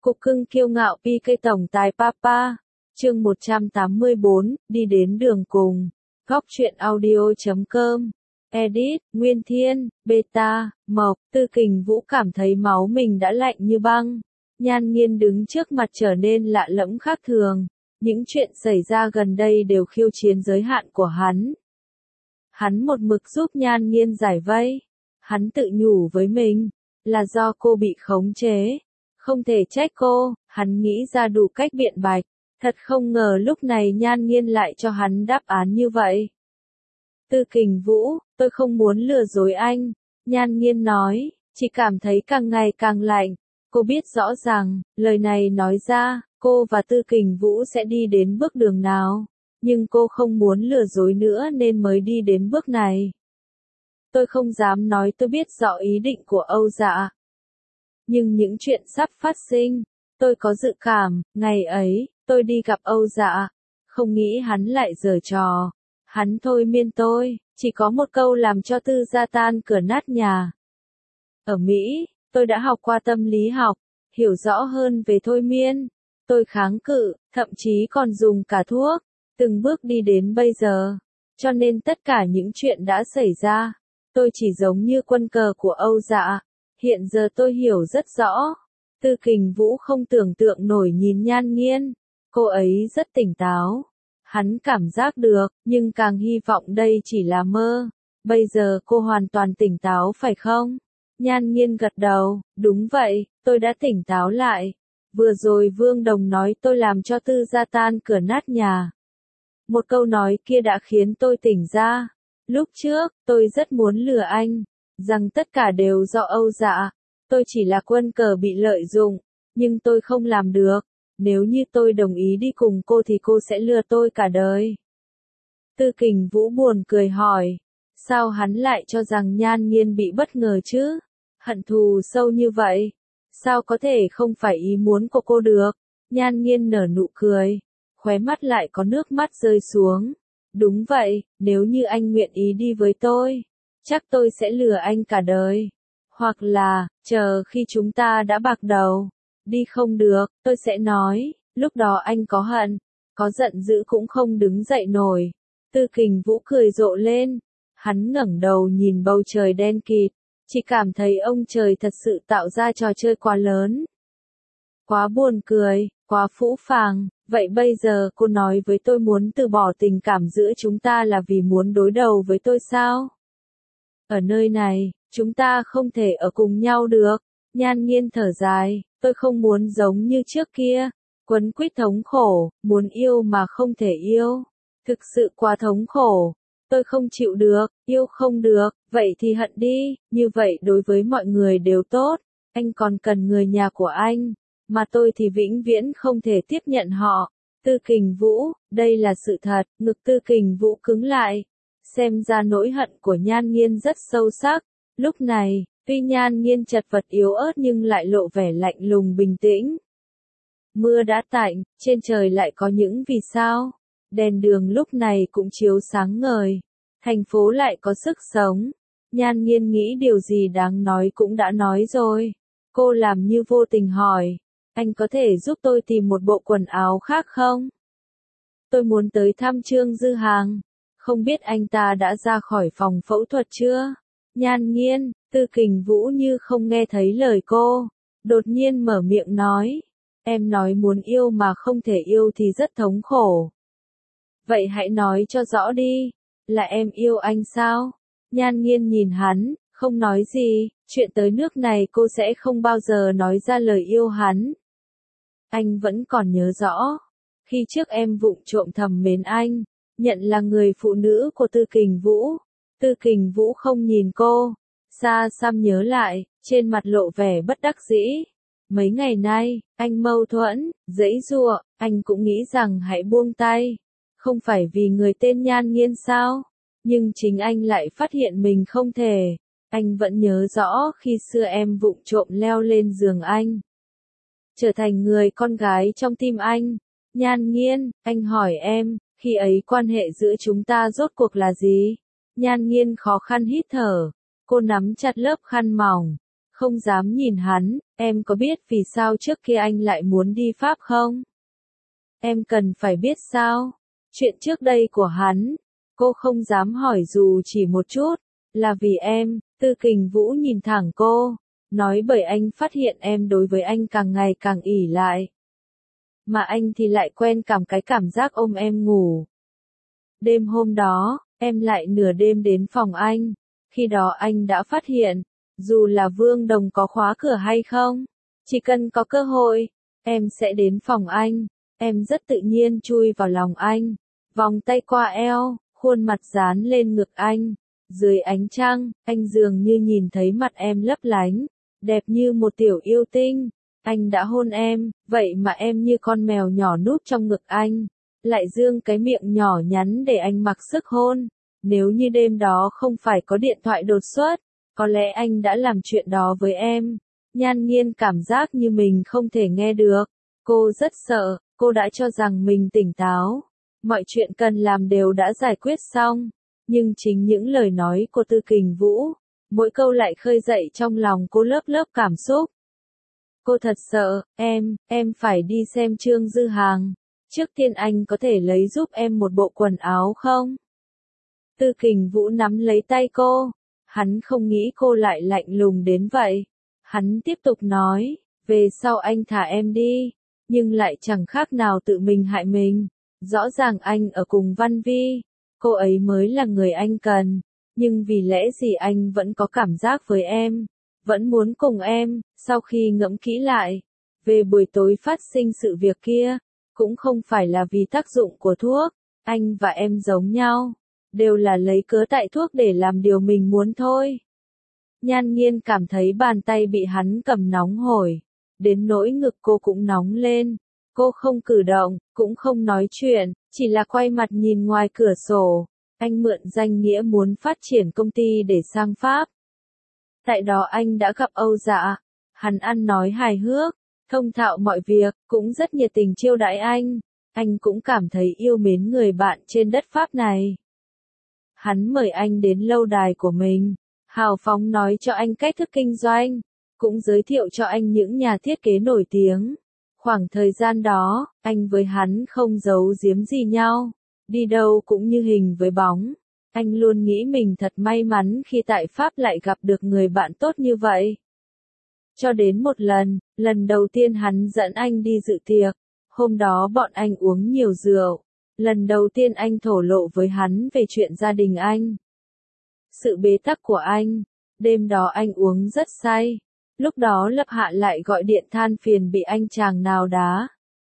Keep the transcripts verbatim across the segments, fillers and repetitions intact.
Cục cưng kiêu ngạo pê ca tổng tài Papa. Chương một trăm tám mươi bốn, đi đến đường cùng. Góc truyện audio chấm com. Edit, Nguyên Thiên, Beta, Mộc, Tư Kình Vũ cảm thấy máu mình đã lạnh như băng. Nhan Nghiên đứng trước mặt trở nên lạ lẫm khác thường. Những chuyện xảy ra gần đây đều khiêu chiến giới hạn của hắn. Hắn một mực giúp Nhan Nghiên giải vây. Hắn tự nhủ với mình, là do cô bị khống chế. Không thể trách cô, hắn nghĩ ra đủ cách biện bạch. Thật không ngờ lúc này Nhan Nghiên lại cho hắn đáp án như vậy. Tư Kình Vũ, tôi không muốn lừa dối anh. Nhan Nghiên nói, chỉ cảm thấy càng ngày càng lạnh. Cô biết rõ ràng, lời này nói ra, cô và Tư Kình Vũ sẽ đi đến bước đường nào. Nhưng cô không muốn lừa dối nữa nên mới đi đến bước này. Tôi không dám nói tôi biết rõ ý định của Âu Dạ. Nhưng những chuyện sắp phát sinh, tôi có dự cảm, ngày ấy, tôi đi gặp Âu Dạ. Không nghĩ hắn lại giở trò. Hắn thôi miên tôi, chỉ có một câu làm cho Tư gia tan cửa nát nhà. Ở Mỹ, tôi đã học qua tâm lý học, hiểu rõ hơn về thôi miên. Tôi kháng cự, thậm chí còn dùng cả thuốc, từng bước đi đến bây giờ. Cho nên tất cả những chuyện đã xảy ra, tôi chỉ giống như quân cờ của Âu Dạ. Hiện giờ tôi hiểu rất rõ. Tư Kình Vũ không tưởng tượng nổi nhìn Nhan Nghiên. Cô ấy rất tỉnh táo. Hắn cảm giác được, nhưng càng hy vọng đây chỉ là mơ. Bây giờ cô hoàn toàn tỉnh táo phải không? Nhan Nghiên gật đầu, đúng vậy, tôi đã tỉnh táo lại. Vừa rồi Vương Đồng nói tôi làm cho Tư gia tan cửa nát nhà. Một câu nói kia đã khiến tôi tỉnh ra. Lúc trước, tôi rất muốn lừa anh, rằng tất cả đều do Âu Dạ. Tôi chỉ là quân cờ bị lợi dụng, nhưng tôi không làm được. Nếu như tôi đồng ý đi cùng cô thì cô sẽ lừa tôi cả đời. Tư Kình Vũ buồn cười hỏi, sao hắn lại cho rằng Nhan Nghiên bị bất ngờ chứ? Hận thù sâu như vậy, sao có thể không phải ý muốn của cô được? Nhan Nghiên nở nụ cười, khóe mắt lại có nước mắt rơi xuống. Đúng vậy, nếu như anh nguyện ý đi với tôi, chắc tôi sẽ lừa anh cả đời. Hoặc là, chờ khi chúng ta đã bạc đầu, đi không được, tôi sẽ nói, lúc đó anh có hận, có giận dữ cũng không đứng dậy nổi. Tư Kình Vũ cười rộ lên, hắn ngẩng đầu nhìn bầu trời đen kịt, chỉ cảm thấy ông trời thật sự tạo ra trò chơi quá lớn. Quá buồn cười, quá phũ phàng, vậy bây giờ cô nói với tôi muốn từ bỏ tình cảm giữa chúng ta là vì muốn đối đầu với tôi sao? Ở nơi này, chúng ta không thể ở cùng nhau được. Nhan Nghiên thở dài, tôi không muốn giống như trước kia, quấn quýt thống khổ, muốn yêu mà không thể yêu. Thực sự quá thống khổ, tôi không chịu được, yêu không được, vậy thì hận đi, như vậy đối với mọi người đều tốt. Anh còn cần người nhà của anh, mà tôi thì vĩnh viễn không thể tiếp nhận họ. Tư Kình Vũ, đây là sự thật, ngực Tư Kình Vũ cứng lại. Xem ra nỗi hận của Nhan Nghiên rất sâu sắc. Lúc này, tuy Nhan Nghiên chật vật yếu ớt nhưng lại lộ vẻ lạnh lùng bình tĩnh. Mưa đã tạnh, trên trời lại có những vì sao. Đèn đường lúc này cũng chiếu sáng ngời. Thành phố lại có sức sống. Nhan Nghiên nghĩ điều gì đáng nói cũng đã nói rồi. Cô làm như vô tình hỏi, anh có thể giúp tôi tìm một bộ quần áo khác không? Tôi muốn tới thăm Trương Dư Hàng. Không biết anh ta đã ra khỏi phòng phẫu thuật chưa? Nhan Nghiên, Tư Kình Vũ như không nghe thấy lời cô. Đột nhiên mở miệng nói. Em nói muốn yêu mà không thể yêu thì rất thống khổ. Vậy hãy nói cho rõ đi. Là em yêu anh sao? Nhan Nghiên nhìn hắn, không nói gì. Chuyện tới nước này cô sẽ không bao giờ nói ra lời yêu hắn. Anh vẫn còn nhớ rõ. Khi trước em vụng trộm thầm mến anh. Nhận là người phụ nữ của Tư Kình Vũ. Tư Kình Vũ không nhìn cô. Xa xăm nhớ lại, trên mặt lộ vẻ bất đắc dĩ. Mấy ngày nay, anh mâu thuẫn, giãy giụa, anh cũng nghĩ rằng hãy buông tay. Không phải vì người tên Nhan Nghiên sao? Nhưng chính anh lại phát hiện mình không thể. Anh vẫn nhớ rõ khi xưa em vụng trộm leo lên giường anh. Trở thành người con gái trong tim anh. Nhan Nghiên, anh hỏi em, khi ấy quan hệ giữa chúng ta rốt cuộc là gì? Nhan Nghiên khó khăn hít thở. Cô nắm chặt lớp khăn mỏng. không dám nhìn hắn, em có biết vì sao trước kia anh lại muốn đi Pháp không? Em cần phải biết sao? Chuyện trước đây của hắn, cô không dám hỏi dù chỉ một chút, là vì em. Tư Kình Vũ nhìn thẳng cô, nói bởi anh phát hiện em đối với anh càng ngày càng ỷ lại. Mà anh thì lại quen cảm cái cảm giác ôm em ngủ. Đêm hôm đó, em lại nửa đêm đến phòng anh, khi đó anh đã phát hiện, dù là Vương Đồng có khóa cửa hay không, chỉ cần có cơ hội, em sẽ đến phòng anh, em rất tự nhiên chui vào lòng anh, vòng tay qua eo, khuôn mặt dán lên ngực anh. Dưới ánh trăng, anh dường như nhìn thấy mặt em lấp lánh, đẹp như một tiểu yêu tinh. Anh đã hôn em, vậy mà em như con mèo nhỏ núp trong ngực anh, lại dương cái miệng nhỏ nhắn để anh mặc sức hôn. Nếu như đêm đó không phải có điện thoại đột xuất, có lẽ anh đã làm chuyện đó với em. Nhan Nghiên cảm giác như mình không thể nghe được. Cô rất sợ, cô đã cho rằng mình tỉnh táo. Mọi chuyện cần làm đều đã giải quyết xong. Nhưng chính những lời nói của Tư Kình Vũ, mỗi câu lại khơi dậy trong lòng cô lớp lớp cảm xúc. Cô thật sợ, em, em phải đi xem Trương Dư Hàng. Trước tiên anh có thể lấy giúp em một bộ quần áo không? Tư Kình Vũ nắm lấy tay cô. Hắn không nghĩ cô lại lạnh lùng đến vậy. Hắn tiếp tục nói, về sau anh thả em đi, nhưng lại chẳng khác nào tự mình hại mình. Rõ ràng anh ở cùng Văn Vi, cô ấy mới là người anh cần, nhưng vì lẽ gì anh vẫn có cảm giác với em, vẫn muốn cùng em. Sau khi ngẫm kỹ lại, về buổi tối phát sinh sự việc kia, cũng không phải là vì tác dụng của thuốc, anh và em giống nhau, đều là lấy cớ tại thuốc để làm điều mình muốn thôi. Nhan Nghiên cảm thấy bàn tay bị hắn cầm nóng hổi, đến nỗi ngực cô cũng nóng lên. Cô không cử động, cũng không nói chuyện, chỉ là quay mặt nhìn ngoài cửa sổ. Anh mượn danh nghĩa muốn phát triển công ty để sang Pháp. Tại đó anh đã gặp Âu Dạ. Hắn ăn nói hài hước, thông thạo mọi việc, cũng rất nhiệt tình chiêu đãi anh. Anh cũng cảm thấy yêu mến người bạn trên đất Pháp này. Hắn mời anh đến lâu đài của mình, hào phóng nói cho anh cách thức kinh doanh, cũng giới thiệu cho anh những nhà thiết kế nổi tiếng. Khoảng thời gian đó, anh với hắn không giấu giếm gì nhau, đi đâu cũng như hình với bóng. Anh luôn nghĩ mình thật may mắn khi tại Pháp lại gặp được người bạn tốt như vậy. Cho đến một lần, lần đầu tiên hắn dẫn anh đi dự tiệc, hôm đó bọn anh uống nhiều rượu. Lần đầu tiên anh thổ lộ với hắn về chuyện gia đình anh. Sự bế tắc của anh, đêm đó anh uống rất say. Lúc đó Lập Hạ lại gọi điện than phiền bị anh chàng nào đá.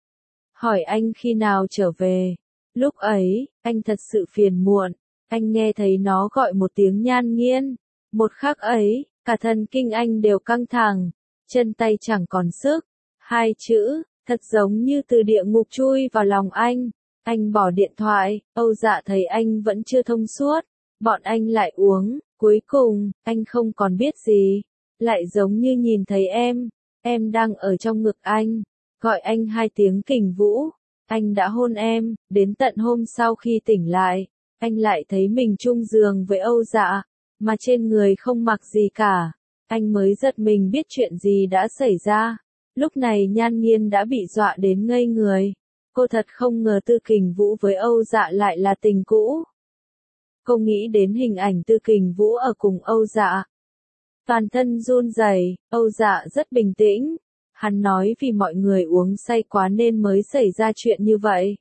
Hỏi anh khi nào trở về. Lúc ấy, anh thật sự phiền muộn. Anh nghe thấy nó gọi một tiếng Nhan Nghiên. Một khắc ấy, cả thần kinh anh đều căng thẳng. Chân tay chẳng còn sức. Hai chữ, thật giống như từ địa ngục chui vào lòng anh. Anh bỏ điện thoại, Âu Dạ thấy anh vẫn chưa thông suốt. Bọn anh lại uống, cuối cùng, anh không còn biết gì. Lại giống như nhìn thấy em, em đang ở trong ngực anh, gọi anh hai tiếng Kình Vũ, anh đã hôn em. Đến tận hôm sau khi tỉnh lại, anh lại thấy mình chung giường với Âu Dạ, mà trên người không mặc gì cả. Anh mới giật mình biết chuyện gì đã xảy ra. Lúc này Nhan Nghiên đã bị dọa đến ngây người. Cô thật không ngờ Tư Kình Vũ với Âu Dạ lại là tình cũ. Cô nghĩ đến hình ảnh Tư Kình Vũ ở cùng Âu Dạ. Toàn thân run rẩy. Âu Dạ rất bình tĩnh. Hắn nói vì mọi người uống say quá nên mới xảy ra chuyện như vậy.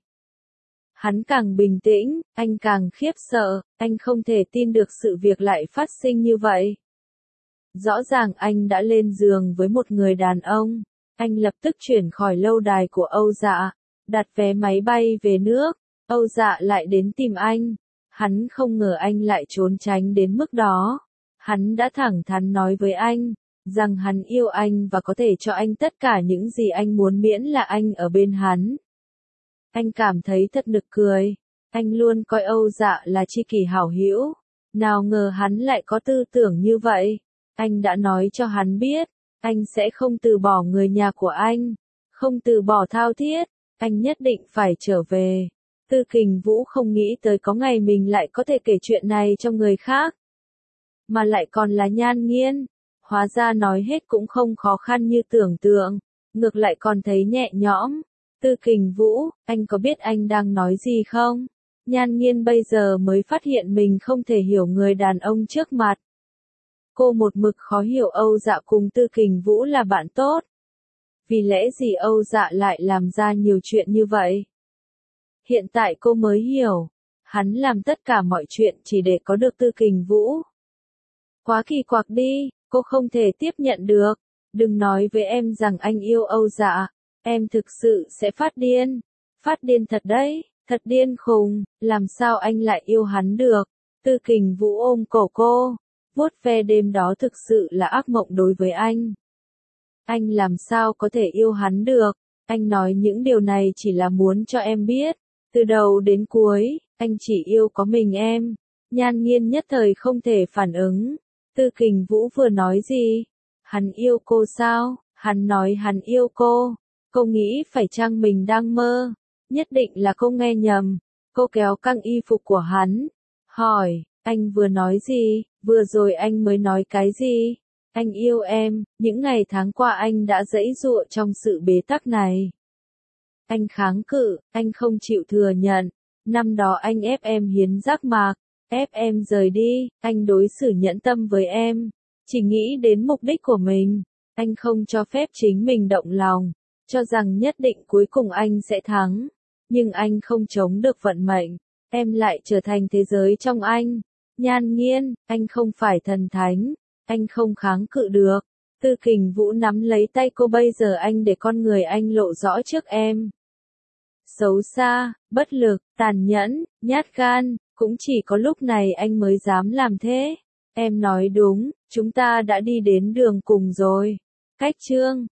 Hắn càng bình tĩnh, anh càng khiếp sợ, anh không thể tin được sự việc lại phát sinh như vậy. Rõ ràng anh đã lên giường với một người đàn ông. Anh lập tức chuyển khỏi lâu đài của Âu Dạ, đặt vé máy bay về nước. Âu Dạ lại đến tìm anh. Hắn không ngờ anh lại trốn tránh đến mức đó. Hắn đã thẳng thắn nói với anh, rằng hắn yêu anh và có thể cho anh tất cả những gì anh muốn miễn là anh ở bên hắn. Anh cảm thấy thật nực cười. Anh luôn coi Âu Dạ là tri kỷ hảo hữu. Nào ngờ hắn lại có tư tưởng như vậy. Anh đã nói cho hắn biết, anh sẽ không từ bỏ người nhà của anh, không từ bỏ Thao Thiết, anh nhất định phải trở về. Tư Kình Vũ không nghĩ tới có ngày mình lại có thể kể chuyện này cho người khác. Mà lại còn là Nhan Nghiên. Hóa ra nói hết cũng không khó khăn như tưởng tượng, ngược lại còn thấy nhẹ nhõm. Tư Kình Vũ, anh có biết anh đang nói gì không? Nhan Nghiên bây giờ mới phát hiện mình không thể hiểu người đàn ông trước mặt. Cô một mực khó hiểu Âu Dạ cùng Tư Kình Vũ là bạn tốt. Vì lẽ gì Âu Dạ lại làm ra nhiều chuyện như vậy? Hiện tại cô mới hiểu, hắn làm tất cả mọi chuyện chỉ để có được Tư Kình Vũ. Quá kỳ quặc đi, cô không thể tiếp nhận được. Đừng nói với em rằng anh yêu Âu Dạ, em thực sự sẽ phát điên. Phát điên thật đấy, thật điên khùng, làm sao anh lại yêu hắn được? Tư Kình Vũ ôm cổ cô, vuốt ve đêm đó thực sự là ác mộng đối với anh. Anh làm sao có thể yêu hắn được? Anh nói những điều này chỉ là muốn cho em biết, từ đầu đến cuối, anh chỉ yêu có mình em. Nhan Nghiên nhất thời không thể phản ứng. Tư Kình Vũ vừa nói gì? Hắn yêu cô sao? Hắn nói hắn yêu cô. Cô nghĩ phải chăng mình đang mơ? Nhất định là cô nghe nhầm. Cô kéo căng y phục của hắn. Hỏi, anh vừa nói gì? Vừa rồi anh mới nói cái gì? Anh yêu em, những ngày tháng qua anh đã giãy giụa trong sự bế tắc này. Anh kháng cự, anh không chịu thừa nhận. Năm đó anh ép em hiến giác mạc, ép em rời đi, anh đối xử nhẫn tâm với em. Chỉ nghĩ đến mục đích của mình, anh không cho phép chính mình động lòng, cho rằng nhất định cuối cùng anh sẽ thắng. Nhưng anh không chống được vận mệnh, em lại trở thành thế giới trong anh. Nhan Nghiên, anh không phải thần thánh, anh không kháng cự được. Tư Kình Vũ nắm lấy tay cô, bây giờ anh để con người anh lộ rõ trước em. Xấu xa, bất lực, tàn nhẫn, nhát gan, cũng chỉ có lúc này anh mới dám làm thế. Em nói đúng, chúng ta đã đi đến đường cùng rồi. Cách chương